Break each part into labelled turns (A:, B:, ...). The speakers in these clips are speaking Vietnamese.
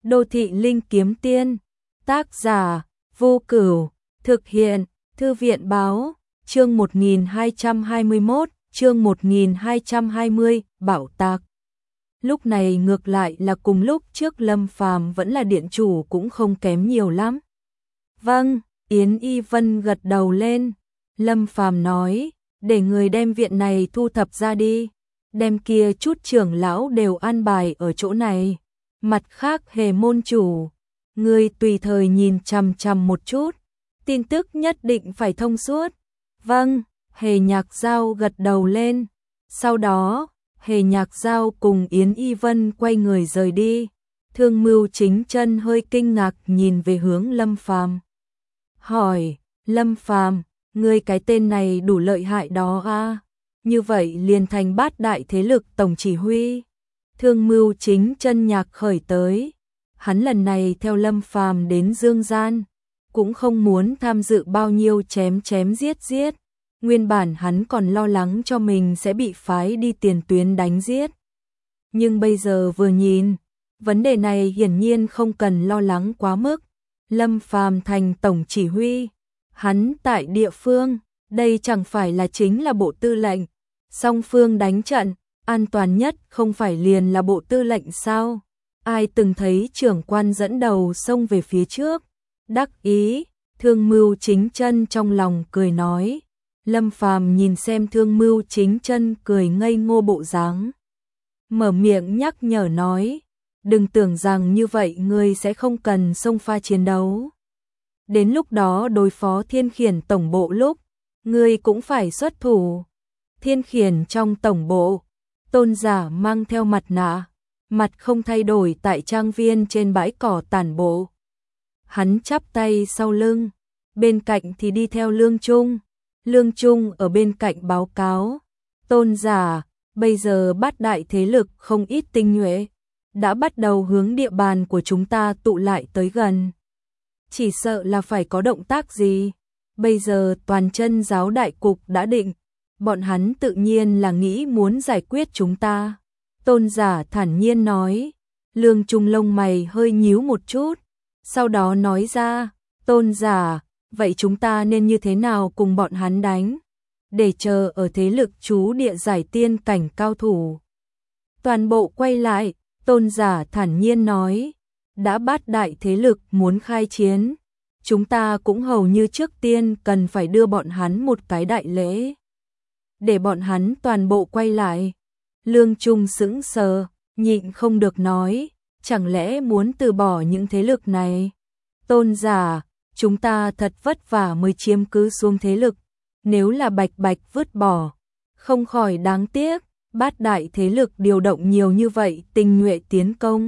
A: Đô thị linh kiếm tiên, tác giả, Vô Cửu, thực hiện, Thư viện báo, chương 1221, chương 1220, bảo tạc. Lúc này ngược lại là cùng lúc trước Lâm Phàm vẫn là điện chủ cũng không kém nhiều lắm. Vâng, Yến Y Vân gật đầu lên. Lâm Phàm nói, để người đem viện này thu thập ra đi, đem kia chút trưởng lão đều an bài ở chỗ này. Mặt khác Hề môn chủ, người tùy thời nhìn chằm chằm một chút, tin tức nhất định phải thông suốt. Vâng, Hề Nhạc Giao gật đầu lên. Sau đó, Hề Nhạc Giao cùng Yến Y Vân quay người rời đi. Thương Mưu Chính Chân hơi kinh ngạc nhìn về hướng Lâm Phàm. Hỏi, Lâm Phàm, ngươi cái tên này đủ lợi hại đó à? Như vậy liền thành bát đại thế lực tổng chỉ huy. Thương Mưu Chính Chân nhạc khởi tới. Hắn lần này theo Lâm Phàm đến Dương Gian, cũng không muốn tham dự bao nhiêu chém chém giết giết. Nguyên bản hắn còn lo lắng cho mình sẽ bị phái đi tiền tuyến đánh giết. Nhưng bây giờ vừa nhìn, vấn đề này hiển nhiên không cần lo lắng quá mức. Lâm Phàm thành tổng chỉ huy, hắn tại địa phương, đây chẳng phải là chính là bộ tư lệnh. Song phương đánh trận, an toàn nhất không phải liền là bộ tư lệnh sao? Ai từng thấy trưởng quan dẫn đầu xông về phía trước? Đắc ý, Thương Mưu Chính Chân trong lòng cười nói. Lâm Phàm nhìn xem Thương Mưu Chính Chân cười ngây ngô bộ dáng, mở miệng nhắc nhở nói, đừng tưởng rằng như vậy ngươi sẽ không cần xông pha chiến đấu. Đến lúc đó đối phó Thiên Khiển tổng bộ lúc, ngươi cũng phải xuất thủ. Thiên Khiển trong tổng bộ, Tôn Giả mang theo mặt nạ, mặt không thay đổi tại trang viên trên bãi cỏ tản bộ. Hắn chắp tay sau lưng, bên cạnh thì đi theo Lương Trung. Lương Trung ở bên cạnh báo cáo, Tôn Giả, bây giờ bát đại thế lực không ít tinh nhuệ, đã bắt đầu hướng địa bàn của chúng ta tụ lại tới gần. Chỉ sợ là phải có động tác gì, bây giờ toàn chân giáo đại cục đã định, bọn hắn tự nhiên là nghĩ muốn giải quyết chúng ta. Tôn Giả thản nhiên nói. Lương Trung lông mày hơi nhíu một chút, sau đó nói ra, Tôn Giả, vậy chúng ta nên như thế nào cùng bọn hắn đánh, để chờ ở thế lực trú địa giải tiên cảnh cao thủ. Toàn bộ quay lại, Tôn Giả thản nhiên nói, đã bát đại thế lực muốn khai chiến, chúng ta cũng hầu như trước tiên cần phải đưa bọn hắn một cái đại lễ, để bọn hắn toàn bộ quay lại. Lương Trung sững sờ, nhịn không được nói, chẳng lẽ muốn từ bỏ những thế lực này? Tôn Giả, chúng ta thật vất vả mới chiếm cứ xuống thế lực, nếu là bạch bạch vứt bỏ, không khỏi đáng tiếc. Bát đại thế lực điều động nhiều như vậy tinh nhuệ tiến công.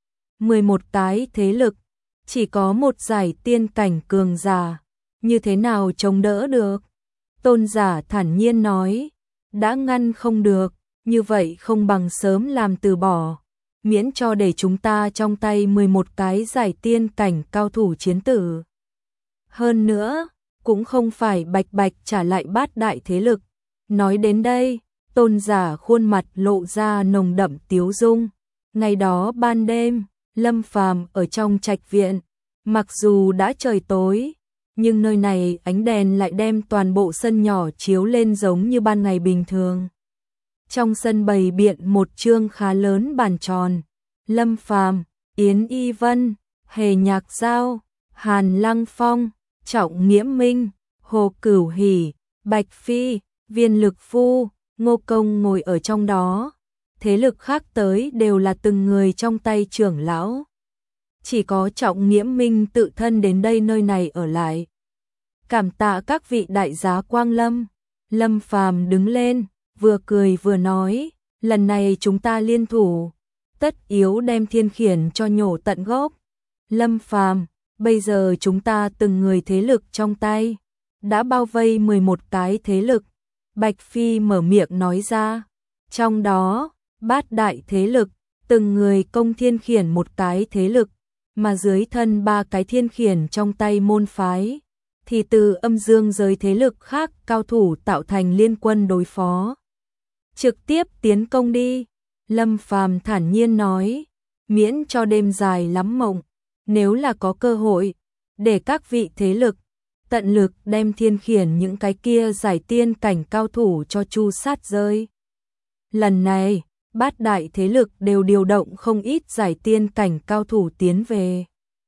A: 11 cái thế lực, chỉ có một giải tiên cảnh cường giả, như thế nào chống đỡ được? Tôn Giả thản nhiên nói, đã ngăn không được, như vậy không bằng sớm làm từ bỏ, miễn cho để chúng ta trong tay 11 cái giải tiên cảnh cao thủ chiến tử. Hơn nữa, cũng không phải bạch bạch trả lại bát đại thế lực. Nói đến đây, Tôn Giả khuôn mặt lộ ra nồng đậm tiếu dung. Ngày đó ban đêm, Lâm Phàm ở trong trạch viện, mặc dù đã trời tối, nhưng nơi này ánh đèn lại đem toàn bộ sân nhỏ chiếu lên giống như ban ngày bình thường. Trong sân bày biện một chương khá lớn bàn tròn, Lâm Phàm, Yến Y Vân, Hề Nhạc Giao, Hàn Lăng Phong, Trọng Nghiễm Minh, Hồ Cửu Hỉ, Bạch Phi, Viên Lực Phu, Ngô Công ngồi ở trong đó. Thế lực khác tới đều là từng người trong tay trưởng lão. Chỉ có Trọng Nghiễm Minh tự thân đến đây nơi này ở lại. Cảm tạ các vị đại giá quang lâm. Lâm Phàm đứng lên, vừa cười vừa nói, lần này chúng ta liên thủ, tất yếu đem Thiên Khiển cho nhổ tận gốc. Lâm Phàm, bây giờ chúng ta từng người thế lực trong tay, đã bao vây 11 cái thế lực. Bạch Phi mở miệng nói ra, trong đó, bát đại thế lực, từng người công Thiên Khiển một cái thế lực, mà dưới thân 3 cái Thiên Khiển trong tay môn phái, thì từ âm dương giới thế lực khác cao thủ tạo thành liên quân đối phó. Trực tiếp tiến công đi, Lâm Phàm thản nhiên nói, miễn cho đêm dài lắm mộng, nếu là có cơ hội, để các vị thế lực tận lực đem Thiên Khiển những cái kia giải tiên cảnh cao thủ cho chu sát rơi. Lần này, bát đại thế lực đều điều động không ít giải tiên cảnh cao thủ tiến về.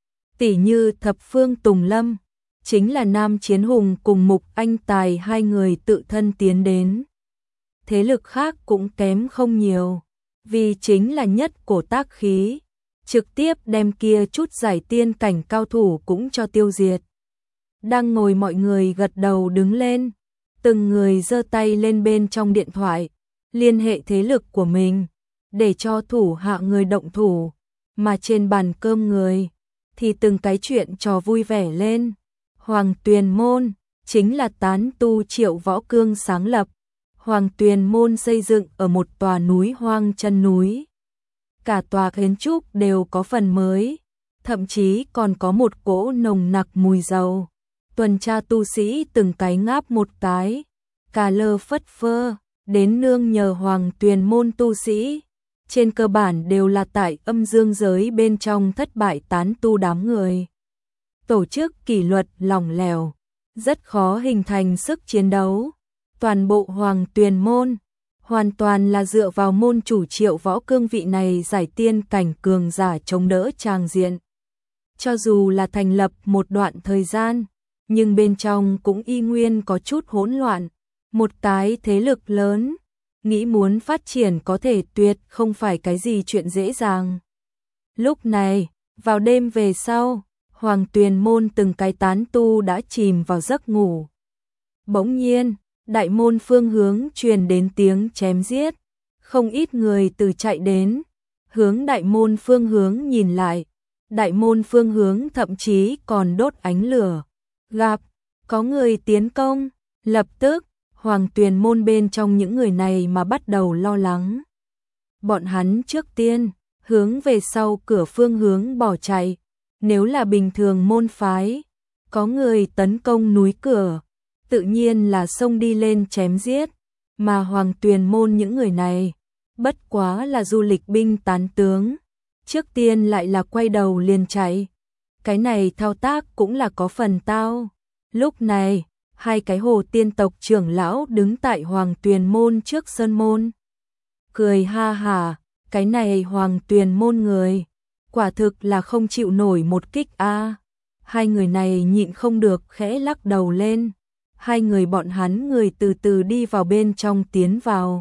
A: Tỷ như Thập Phương Tùng Lâm, chính là Nam Chiến Hùng cùng Mục Anh Tài hai người tự thân tiến đến. Thế lực khác cũng kém không nhiều, vì chính là nhất cổ tác khí, trực tiếp đem kia chút giải tiên cảnh cao thủ cũng cho tiêu diệt. Đang ngồi mọi người gật đầu đứng lên, từng người giơ tay lên bên trong điện thoại, liên hệ thế lực của mình, để cho thủ hạ người động thủ, mà trên bàn cơm người, thì từng cái chuyện trò vui vẻ lên. Hoàng Tuyền Môn, chính là tán tu Triệu Võ Cương sáng lập. Hoàng Tuyền Môn xây dựng ở một tòa núi hoang chân núi. Cả tòa kiến trúc đều có phần mới, thậm chí còn có một cỗ nồng nặc mùi dầu. Tuần tra tu sĩ từng cái ngáp một cái, cà lơ phất phơ, đến nương nhờ Hoàng Tuyền Môn tu sĩ. Trên cơ bản đều là tại âm dương giới bên trong thất bại tán tu đám người. Tổ chức kỷ luật lỏng lẻo, rất khó hình thành sức chiến đấu. Toàn bộ Hoàng Tuyền Môn, hoàn toàn là dựa vào môn chủ Triệu Võ Cương vị này giải tiên cảnh cường giả chống đỡ tràng diện. Cho dù là thành lập một đoạn thời gian, nhưng bên trong cũng y nguyên có chút hỗn loạn. Một cái thế lực lớn, nghĩ muốn phát triển có thể tuyệt không phải cái gì chuyện dễ dàng. Lúc này, vào đêm về sau, Hoàng Tuyền Môn từng cái tán tu đã chìm vào giấc ngủ. Bỗng nhiên, đại môn phương hướng truyền đến tiếng chém giết, không ít người từ chạy đến, hướng đại môn phương hướng nhìn lại, đại môn phương hướng thậm chí còn đốt ánh lửa. Gặp, có người tiến công, lập tức, Hoàng Tuyền Môn bên trong những người này mà bắt đầu lo lắng. Bọn hắn trước tiên, hướng về sau cửa phương hướng bỏ chạy, nếu là bình thường môn phái, có người tấn công núi cửa, tự nhiên là xông đi lên chém giết, mà Hoàng Tuyền Môn những người này, bất quá là du lịch binh tán tướng, trước tiên lại là quay đầu liền chạy. Cái này thao tác cũng là có phần tao. Lúc này, hai cái Hồ Tiên tộc trưởng lão đứng tại Hoàng Tuyền Môn trước sơn môn. Cười ha hả, cái này Hoàng Tuyền Môn người, quả thực là không chịu nổi một kích a. Hai người này nhịn không được khẽ lắc đầu lên. Hai người bọn hắn người từ từ đi vào bên trong tiến vào.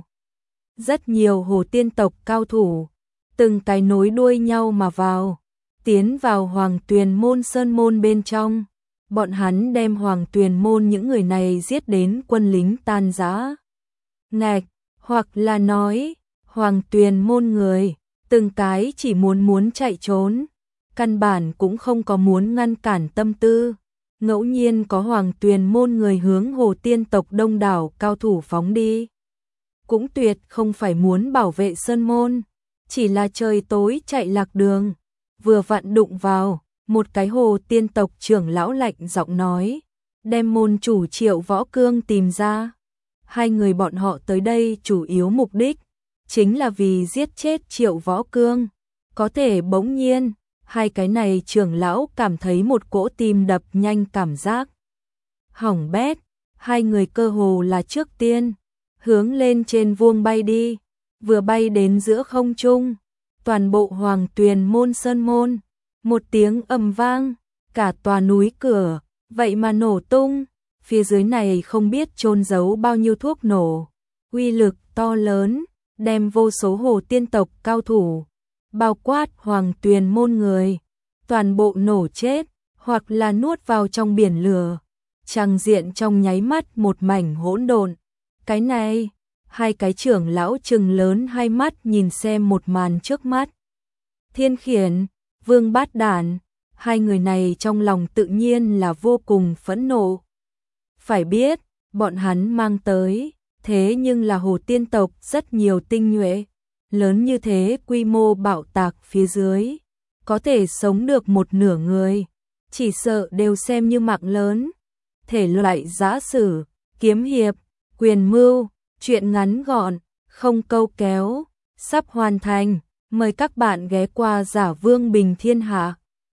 A: Rất nhiều Hồ Tiên tộc cao thủ, từng cái nối đuôi nhau mà vào, tiến vào Hoàng Tuyền Môn sơn môn bên trong. Bọn hắn đem Hoàng Tuyền Môn những người này giết đến quân lính tan rã. Ngạch, hoặc là nói, Hoàng Tuyền Môn người, từng cái chỉ muốn chạy trốn, căn bản cũng không có muốn ngăn cản tâm tư. Ngẫu nhiên có Hoàng Tuyền Môn người hướng Hồ Tiên tộc đông đảo cao thủ phóng đi. Cũng tuyệt không phải muốn bảo vệ sơn môn, chỉ là trời tối chạy lạc đường, vừa vặn đụng vào. Một cái Hồ Tiên tộc trưởng lão lạnh giọng nói, đem môn chủ Triệu Võ Cương tìm ra. Hai người bọn họ tới đây chủ yếu mục đích, chính là vì giết chết Triệu Võ Cương. Có thể bỗng nhiên, hai cái này trưởng lão cảm thấy một cỗ tim đập nhanh cảm giác. Hỏng bét, hai người cơ hồ là trước tiên, hướng lên trên vuông bay đi, vừa bay đến giữa không trung, toàn bộ Hoàng Tuyền Môn sơn môn. Một tiếng ầm vang, cả tòa núi cửa, vậy mà nổ tung, phía dưới này không biết chôn giấu bao nhiêu thuốc nổ, uy lực to lớn, đem vô số Hồ Tiên tộc cao thủ, bao quát Hoàng Tuyền Môn người, toàn bộ nổ chết, hoặc là nuốt vào trong biển lửa. Tràng diện trong nháy mắt một mảnh hỗn độn. Cái này, hai cái trưởng lão trừng lớn hai mắt nhìn xem một màn trước mắt. Thiên Khiển, Vương Bát Đản, hai người này trong lòng tự nhiên là vô cùng phẫn nộ. Phải biết, bọn hắn mang tới, thế nhưng là Hồ Tiên tộc rất nhiều tinh nhuệ, lớn như thế quy mô bạo tạc phía dưới, có thể sống được một nửa người, chỉ sợ đều xem như mạng lớn. Thể loại giã sử, kiếm hiệp, quyền mưu, truyện ngắn gọn, không câu kéo, sắp hoàn thành. Mời các bạn ghé qua Giả Vương Bình Thiên Hạ.